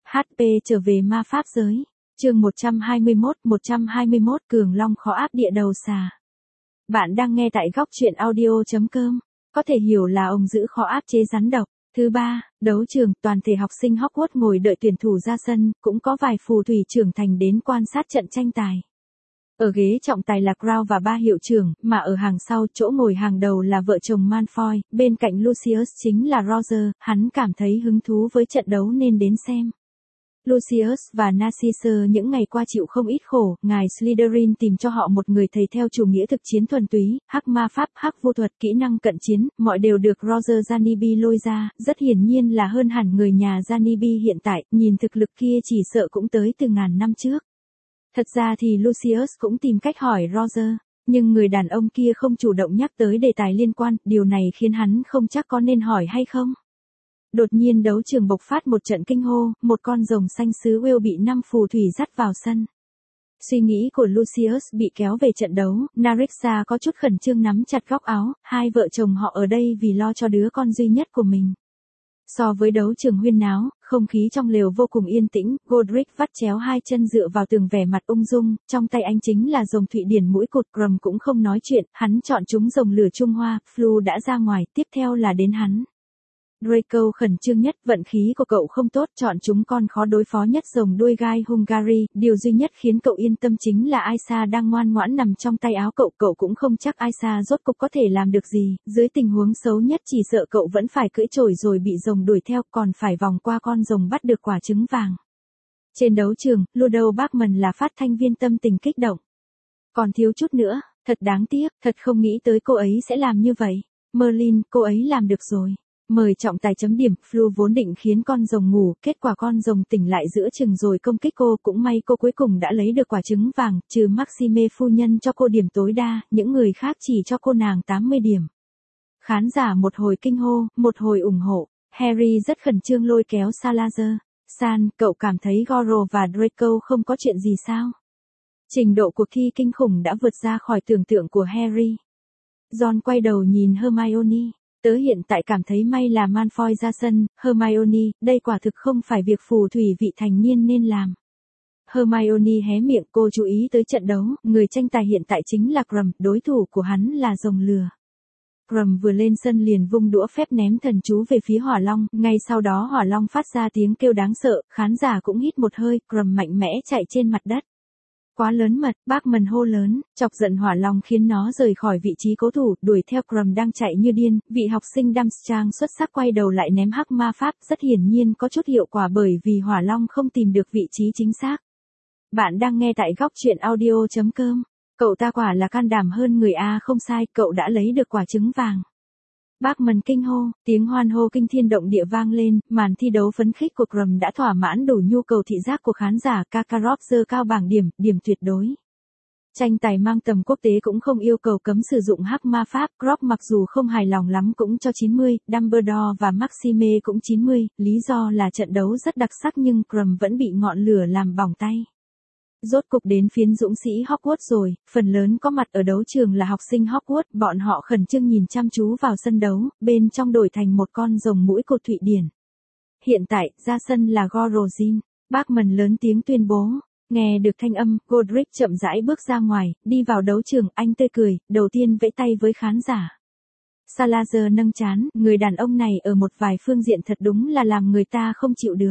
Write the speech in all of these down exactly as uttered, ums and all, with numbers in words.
hát pê trở về ma pháp giới. Chương một trăm hai mươi mốt, một trăm hai mươi mốt Cường Long khó áp địa đầu xà. Bạn đang nghe tại góc truyện audio chấm com. Có thể hiểu là ông giữ khó áp chế rắn độc. Thứ ba, đấu trường, toàn thể học sinh Hogwarts ngồi đợi tuyển thủ ra sân, cũng có vài phù thủy trưởng thành đến quan sát trận tranh tài. Ở ghế trọng tài là Crown và ba hiệu trưởng, mà ở hàng sau, chỗ ngồi hàng đầu là vợ chồng Malfoy, bên cạnh Lucius chính là Roger, hắn cảm thấy hứng thú với trận đấu nên đến xem. Lucius và Narcissa những ngày qua chịu không ít khổ, ngài Slytherin tìm cho họ một người thầy theo chủ nghĩa thực chiến thuần túy, hắc ma pháp, hắc vô thuật, kỹ năng cận chiến, mọi đều được Roger Zanibi lôi ra, rất hiển nhiên là hơn hẳn người nhà Zanibi hiện tại, nhìn thực lực kia chỉ sợ cũng tới từ ngàn năm trước. Thật ra thì Lucius cũng tìm cách hỏi Roger, nhưng người đàn ông kia không chủ động nhắc tới đề tài liên quan, điều này khiến hắn không chắc có nên hỏi hay không. Đột nhiên đấu trường bộc phát một trận kinh hô, một con rồng xanh xứ Wales bị năm phù thủy dắt vào sân. Suy nghĩ của Lucius bị kéo về trận đấu, Narissa có chút khẩn trương nắm chặt góc áo, hai vợ chồng họ ở đây vì lo cho đứa con duy nhất của mình. So với đấu trường huyên náo, không khí trong lều vô cùng yên tĩnh, Godric vắt chéo hai chân dựa vào tường vẻ mặt ung dung, trong tay anh chính là rồng Thụy Điển mũi cụt. Grum cũng không nói chuyện, hắn chọn chúng rồng lửa Trung Hoa, Flu đã ra ngoài, tiếp theo là đến hắn. Draco khẩn trương nhất, vận khí của cậu không tốt, chọn chúng con khó đối phó nhất rồng đuôi gai Hungary, điều duy nhất khiến cậu yên tâm chính là Aisa đang ngoan ngoãn nằm trong tay áo cậu, cậu cũng không chắc Aisa rốt cục có thể làm được gì, dưới tình huống xấu nhất chỉ sợ cậu vẫn phải cưỡi chổi rồi bị rồng đuổi theo, còn phải vòng qua con rồng bắt được quả trứng vàng. Trên đấu trường, Ludo Bagman là phát thanh viên tâm tình kích động. Còn thiếu chút nữa, thật đáng tiếc, thật không nghĩ tới cô ấy sẽ làm như vậy. Merlin, cô ấy làm được rồi. Mời trọng tài chấm điểm, Flu vốn định khiến con rồng ngủ, kết quả con rồng tỉnh lại giữa chừng rồi công kích cô, cũng may cô cuối cùng đã lấy được quả trứng vàng, trừ Maxime phu nhân cho cô điểm tối đa, những người khác chỉ cho cô nàng tám mươi điểm. Khán giả một hồi kinh hô, một hồi ủng hộ, Harry rất khẩn trương lôi kéo Salazar. San, cậu cảm thấy Goro và Draco không có chuyện gì sao? Trình độ cuộc thi kinh khủng đã vượt ra khỏi tưởng tượng của Harry. Ron quay đầu nhìn Hermione. Tớ hiện tại cảm thấy may là Malfoy ra sân, Hermione, đây quả thực không phải việc phù thủy vị thành niên nên làm. Hermione hé miệng, cô chú ý tới trận đấu, người tranh tài hiện tại chính là Grum, đối thủ của hắn là rồng lửa. Grum vừa lên sân liền vung đũa phép ném thần chú về phía Hỏa Long, ngay sau đó Hỏa Long phát ra tiếng kêu đáng sợ, khán giả cũng hít một hơi, Grum mạnh mẽ chạy trên mặt đất. Quá lớn mật, Bagman hô lớn, chọc giận Hỏa Long khiến nó rời khỏi vị trí cố thủ, đuổi theo Grum đang chạy như điên, vị học sinh Durmstrang xuất sắc quay đầu lại ném hắc ma pháp, rất hiển nhiên có chút hiệu quả bởi vì Hỏa Long không tìm được vị trí chính xác. Bạn đang nghe tại góc truyện audio chấm com. Cậu ta quả là can đảm hơn người A, không sai, cậu đã lấy được quả trứng vàng. Bagman kinh hô, tiếng hoan hô kinh thiên động địa vang lên, màn thi đấu phấn khích của Grum đã thỏa mãn đủ nhu cầu thị giác của khán giả, Karkaroff giơ cao bảng điểm, điểm tuyệt đối. Tranh tài mang tầm quốc tế cũng không yêu cầu cấm sử dụng hắc ma pháp, Crop mặc dù không hài lòng lắm cũng cho chín mươi, Dumbledore và Maxime cũng chín mươi, lý do là trận đấu rất đặc sắc nhưng Grum vẫn bị ngọn lửa làm bỏng tay. Rốt cục đến phiến dũng sĩ Hogwarts rồi, phần lớn có mặt ở đấu trường là học sinh Hogwarts, bọn họ khẩn trương nhìn chăm chú vào sân đấu, bên trong đổi thành một con rồng mũi cột Thụy Điển. Hiện tại, ra sân là Gorozin, Bagman lớn tiếng tuyên bố. Nghe được thanh âm, Godric chậm rãi bước ra ngoài, đi vào đấu trường, anh tươi cười, đầu tiên vẫy tay với khán giả. Salazar nâng trán, người đàn ông này ở một vài phương diện thật đúng là làm người ta không chịu được.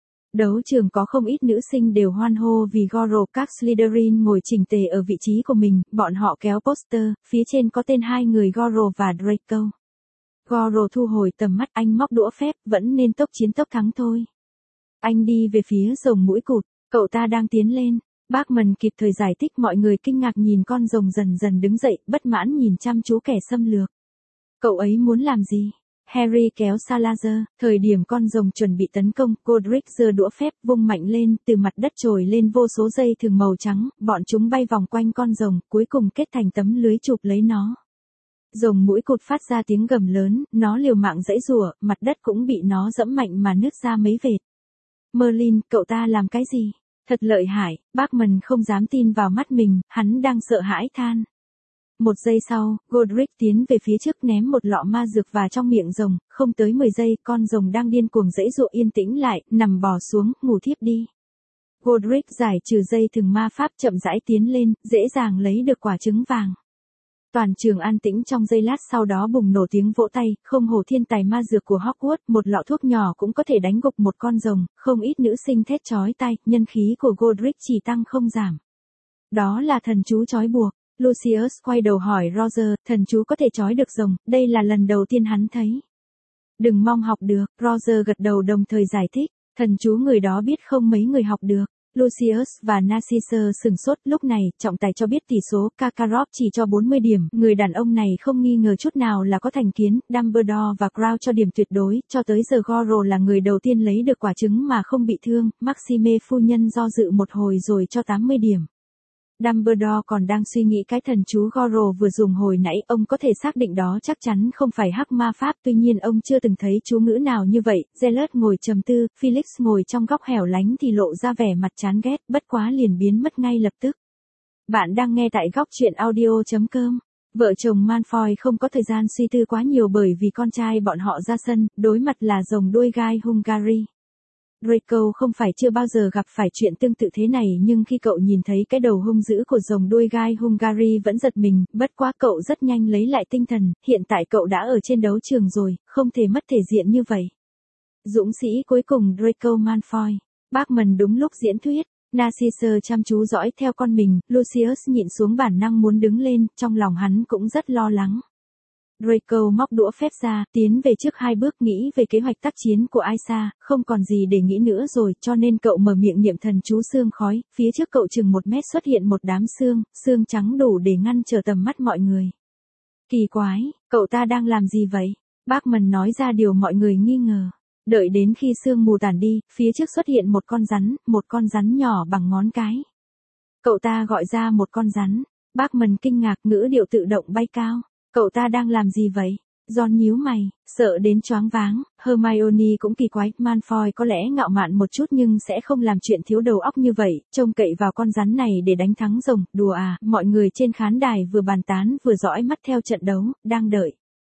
Đấu trường có không ít nữ sinh đều hoan hô vì Goro, các Slytherin ngồi chỉnh tề ở vị trí của mình, bọn họ kéo poster, phía trên có tên hai người Goro và Draco. Goro thu hồi tầm mắt, anh móc đũa phép, vẫn nên tốc chiến tốc thắng thôi. Anh đi về phía rồng mũi cụt, cậu ta đang tiến lên. Bagman kịp thời giải thích, mọi người kinh ngạc nhìn con rồng dần dần đứng dậy, bất mãn nhìn chăm chú kẻ xâm lược. Cậu ấy muốn làm gì? Harry kéo Salazar, thời điểm con rồng chuẩn bị tấn công, Godric giơ đũa phép vung mạnh lên, từ mặt đất trồi lên vô số dây thừng màu trắng, bọn chúng bay vòng quanh con rồng, cuối cùng kết thành tấm lưới chụp lấy nó. Rồng mũi cụt phát ra tiếng gầm lớn, nó liều mạng giãy giụa, mặt đất cũng bị nó dẫm mạnh mà nứt ra mấy vệt. Merlin, cậu ta làm cái gì? Thật lợi hại, Bagman không dám tin vào mắt mình, hắn đang sợ hãi than. Một giây sau, Godric tiến về phía trước ném một lọ ma dược vào trong miệng rồng, không tới mười giây, con rồng đang điên cuồng giãy giụa yên tĩnh lại, nằm bò xuống, ngủ thiếp đi. Godric giải trừ dây thừng ma pháp chậm rãi tiến lên, dễ dàng lấy được quả trứng vàng. Toàn trường an tĩnh trong giây lát, sau đó bùng nổ tiếng vỗ tay, không hổ thiên tài ma dược của Hogwarts, một lọ thuốc nhỏ cũng có thể đánh gục một con rồng, không ít nữ sinh thét chói tai, nhân khí của Godric chỉ tăng không giảm. Đó là thần chú trói buộc. Lucius quay đầu hỏi Roger, thần chú có thể trói được rồng, đây là lần đầu tiên hắn thấy. Đừng mong học được, Roger gật đầu đồng thời giải thích, thần chú người đó biết không mấy người học được. Lucius và Narcissa sửng sốt, lúc này, trọng tài cho biết tỷ số, Karkaroff chỉ cho bốn mươi điểm, người đàn ông này không nghi ngờ chút nào là có thành kiến, Dumbledore và Crouch cho điểm tuyệt đối, cho tới giờ Goro là người đầu tiên lấy được quả trứng mà không bị thương, Maxime phu nhân do dự một hồi rồi cho tám mươi điểm. Dumbledore còn đang suy nghĩ cái thần chú Goro vừa dùng hồi nãy, ông có thể xác định đó chắc chắn không phải hắc ma pháp, tuy nhiên ông chưa từng thấy chú ngữ nào như vậy. Zealous ngồi trầm tư, Felix ngồi trong góc hẻo lánh thì lộ ra vẻ mặt chán ghét, bất quá liền biến mất ngay lập tức. Bạn đang nghe tại góc truyện audio chấm com. Vợ chồng Malfoy không có thời gian suy tư quá nhiều bởi vì con trai bọn họ ra sân, đối mặt là rồng đuôi gai Hungary. Draco không phải chưa bao giờ gặp phải chuyện tương tự thế này, nhưng khi cậu nhìn thấy cái đầu hung dữ của rồng đuôi gai Hungary vẫn giật mình, bất quá cậu rất nhanh lấy lại tinh thần, hiện tại cậu đã ở trên đấu trường rồi, không thể mất thể diện như vậy. Dũng sĩ cuối cùng Draco Malfoy. Bachman đúng lúc diễn thuyết, Narcissa chăm chú dõi theo con mình, Lucius nhịn xuống bản năng muốn đứng lên, trong lòng hắn cũng rất lo lắng. Draco móc đũa phép ra, tiến về trước hai bước, nghĩ về kế hoạch tác chiến của Aisha, không còn gì để nghĩ nữa rồi, cho nên cậu mở miệng niệm thần chú xương khói, phía trước cậu chừng một mét xuất hiện một đám xương, xương trắng đủ để ngăn trở tầm mắt mọi người. Kỳ quái, cậu ta đang làm gì vậy? Bachman nói ra điều mọi người nghi ngờ. Đợi đến khi sương mù tản đi, phía trước xuất hiện một con rắn, một con rắn nhỏ bằng ngón cái. Cậu ta gọi ra một con rắn. Bachman kinh ngạc, ngữ điệu tự động bay cao. Cậu ta đang làm gì vậy? Ron nhíu mày, sợ đến choáng váng. Hermione cũng kỳ quái, Malfoy có lẽ ngạo mạn một chút nhưng sẽ không làm chuyện thiếu đầu óc như vậy, trông cậy vào con rắn này để đánh thắng rồng, đùa à. Mọi người trên khán đài vừa bàn tán vừa dõi mắt theo trận đấu, đang đợi.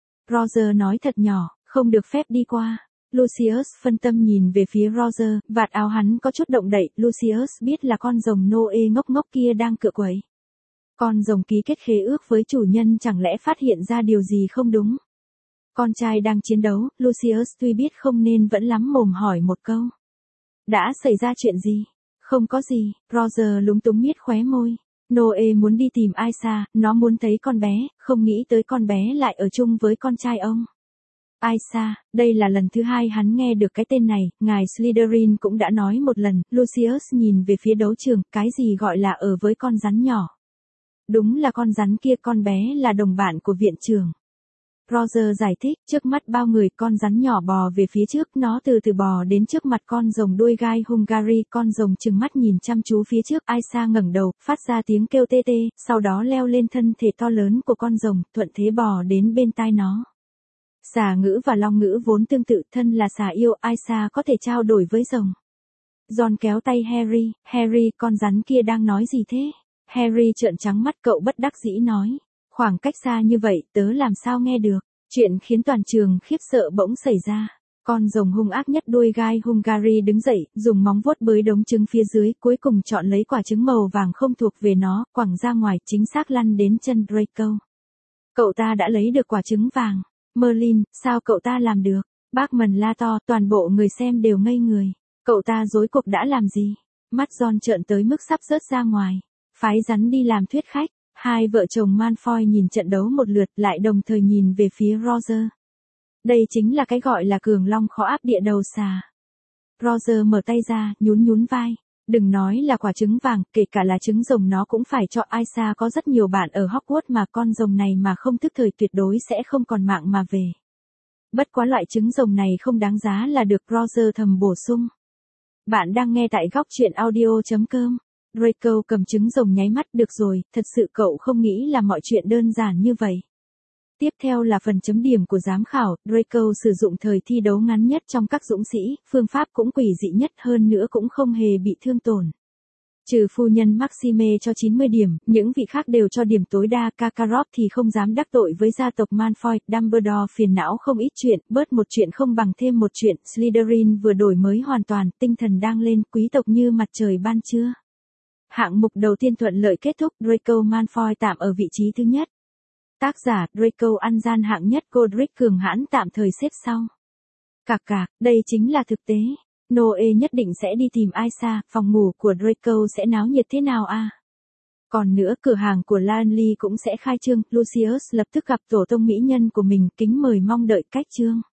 Roger nói thật nhỏ, không được phép đi qua. Lucius phân tâm nhìn về phía Roger, vạt áo hắn có chút động đậy, Lucius biết là con rồng Noe ngốc ngốc kia đang cựa quậy. Con rồng ký kết khế ước với chủ nhân chẳng lẽ phát hiện ra điều gì không đúng. Con trai đang chiến đấu, Lucius tuy biết không nên vẫn lắm mồm hỏi một câu. Đã xảy ra chuyện gì? Không có gì, Roger lúng túng miết khóe môi. Noe muốn đi tìm Aisha, nó muốn thấy con bé, không nghĩ tới con bé lại ở chung với con trai ông. Aisha, đây là lần thứ hai hắn nghe được cái tên này, ngài Slytherin cũng đã nói một lần. Lucius nhìn về phía đấu trường, cái gì gọi là ở với con rắn nhỏ. Đúng là con rắn kia, con bé là đồng bạn của viện trưởng. Roger giải thích, trước mắt bao người, con rắn nhỏ bò về phía trước, nó từ từ bò đến trước mặt con rồng đuôi gai Hungary, con rồng trừng mắt nhìn chăm chú phía trước, Aisha ngẩng đầu, phát ra tiếng kêu tê tê, sau đó leo lên thân thể to lớn của con rồng, thuận thế bò đến bên tai nó. Xà ngữ và long ngữ vốn tương tự, thân là xà yêu, Aisha có thể trao đổi với rồng. Ron kéo tay Harry, Harry, con rắn kia đang nói gì thế? Harry trợn trắng mắt, cậu bất đắc dĩ nói. Khoảng cách xa như vậy, tớ làm sao nghe được. Chuyện khiến toàn trường khiếp sợ bỗng xảy ra. Con rồng hung ác nhất đuôi gai Hungary đứng dậy, dùng móng vuốt bới đống trứng phía dưới, cuối cùng chọn lấy quả trứng màu vàng không thuộc về nó, quẳng ra ngoài, chính xác lăn đến chân Draco. Cậu ta đã lấy được quả trứng vàng. Merlin, sao cậu ta làm được? Bachman la to, toàn bộ người xem đều ngây người. Cậu ta rối cuộc đã làm gì? Mắt Ron trợn tới mức sắp rớt ra ngoài. Phái rắn đi làm thuyết khách. Hai vợ chồng Malfoy nhìn trận đấu một lượt, lại đồng thời nhìn về phía Roger. Đây chính là cái gọi là cường long khó áp địa đầu xà. Roger mở tay ra, nhún nhún vai. Đừng nói là quả trứng vàng, kể cả là trứng rồng nó cũng phải cho. Aisha có rất nhiều bạn ở Hogwarts mà, con rồng này mà không thức thời tuyệt đối sẽ không còn mạng mà về. Bất quá loại trứng rồng này không đáng giá là được, Roger thầm bổ sung. Bạn đang nghe tại góc truyện audio chấm com. Draco cầm trứng rồng nháy mắt, được rồi, thật sự cậu không nghĩ là mọi chuyện đơn giản như vậy. Tiếp theo là phần chấm điểm của giám khảo, Draco sử dụng thời thi đấu ngắn nhất trong các dũng sĩ, phương pháp cũng quỷ dị nhất hơn nữa cũng không hề bị thương tổn. Trừ phu nhân Maxime cho chín mươi điểm, những vị khác đều cho điểm tối đa. Kakarot thì không dám đắc tội với gia tộc Malfoy. Dumbledore phiền não không ít chuyện, bớt một chuyện không bằng thêm một chuyện. Slytherin vừa đổi mới hoàn toàn, tinh thần đang lên, quý tộc như mặt trời ban trưa. Hạng mục đầu tiên thuận lợi kết thúc, Draco Malfoy tạm ở vị trí thứ nhất. Tác giả Draco ăn gian hạng nhất, Godric cường hãn tạm thời xếp sau. Cạc cạc, đây chính là thực tế. Noe nhất định sẽ đi tìm Aisa, phòng ngủ của Draco sẽ náo nhiệt thế nào à? Còn nữa, cửa hàng của Lanley cũng sẽ khai trương, Lucius lập tức gặp tổ tông mỹ nhân của mình, kính mời mong đợi cách trương.